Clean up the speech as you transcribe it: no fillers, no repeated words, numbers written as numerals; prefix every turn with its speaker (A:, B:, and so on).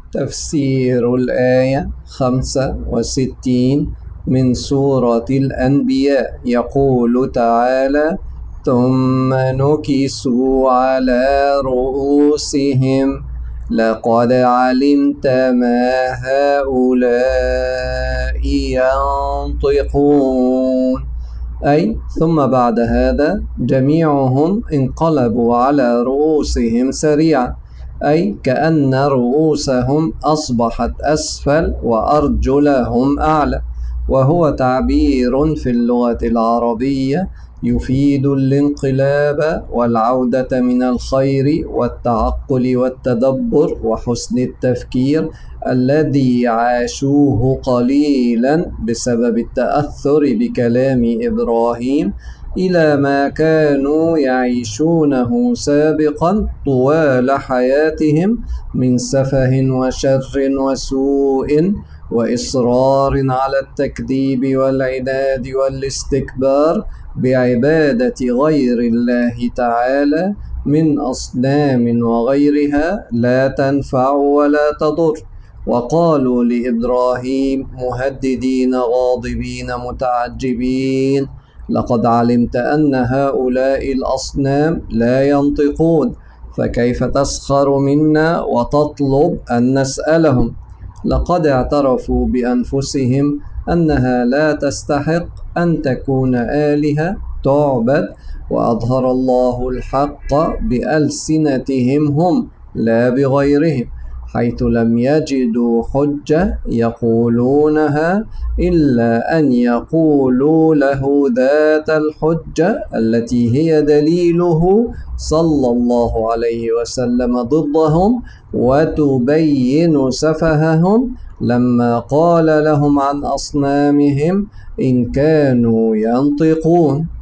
A: تفسير الآية 65 من سورة الأنبياء. يقول تعالى: ثم نكسوا على رؤوسهم لقد علمت ما هؤلاء ينطقون. أي ثم بعد هذا جميعهم انقلبوا على رؤوسهم سريعا، أي كأن رؤوسهم أصبحت أسفل وأرجلهم أعلى، وهو تعبير في اللغة العربية يفيد الانقلاب والعودة من الخير والتعقل والتدبر وحسن التفكير الذي عاشوه قليلا بسبب التأثر بكلام إبراهيم إلى ما كانوا يعيشونه سابقا طوال حياتهم من سفه وشر وسوء وإصرار على التكذيب والعناد والاستكبار بعبادة غير الله تعالى من أصنام وغيرها لا تنفع ولا تضر. وقالوا لإبراهيم مهددين غاضبين متعجبين: لقد علمت أن هؤلاء الأصنام لا ينطقون، فكيف تسخر منا وتطلب أن نسألهم؟ لقد اعترفوا بأنفسهم أنها لا تستحق أن تكون آلهة تعبد، وأظهر الله الحق بألسنتهم هم لا بغيرهم، حيث لم يجدوا حجة يقولونها إلا أن يقولوا له ذات الحجة التي هي دليله صلى الله عليه وسلم ضدهم وتبين سفههم لما قال لهم عن أصنامهم إن كانوا ينطقون.